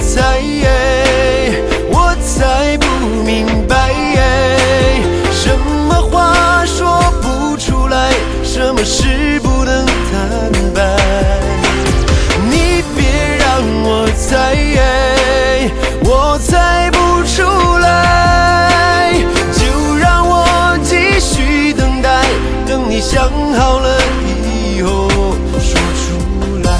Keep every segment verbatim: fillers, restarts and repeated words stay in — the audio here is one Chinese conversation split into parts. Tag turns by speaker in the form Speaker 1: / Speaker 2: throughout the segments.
Speaker 1: 才，我才不明白，什么话说不出来，什么事不能坦白。你别让我猜，我猜不出来，就让我继续等待，等你想好了以后说出来。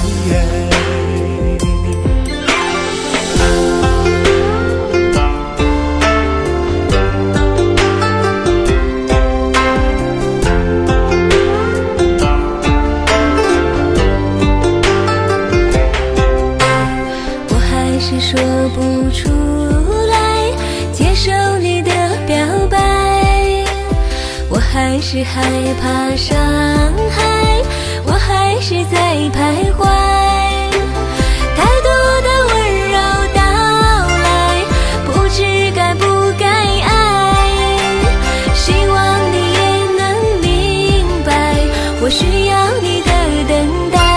Speaker 2: 说不出来，接受你的表白，我还是害怕伤害，我还是在徘徊，太多的温柔到来，不知该不该爱，希望你也能明白，我需要你的等待。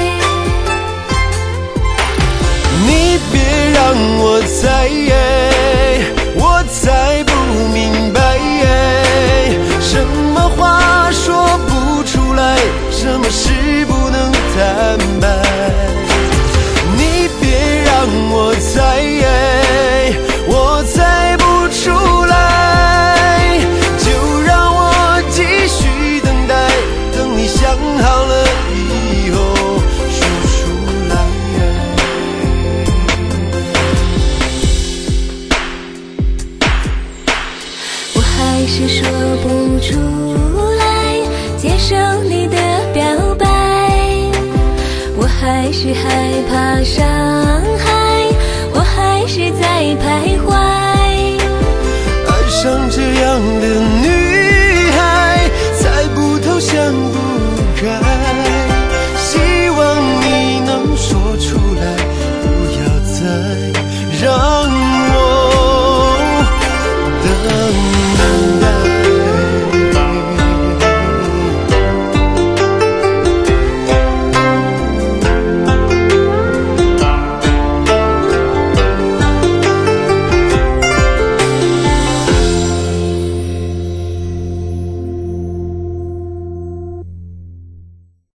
Speaker 1: 你别让我猜，我猜不明白，什么话说不出来，什么事不能坦白。你别让我猜，我猜不出来，就让我继续等待，等你想好了以后说出来。
Speaker 2: 还是说不出来，接受你的表白，我还是害怕伤